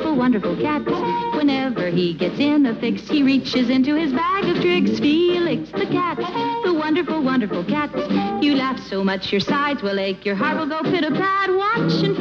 wonderful, wonderful cat. Whenever he gets in a fix, he reaches into his bag of tricks. Felix the cat, the wonderful, wonderful cat. You laugh so much your sides will ache, your heart will go pit-a-pat. Watch and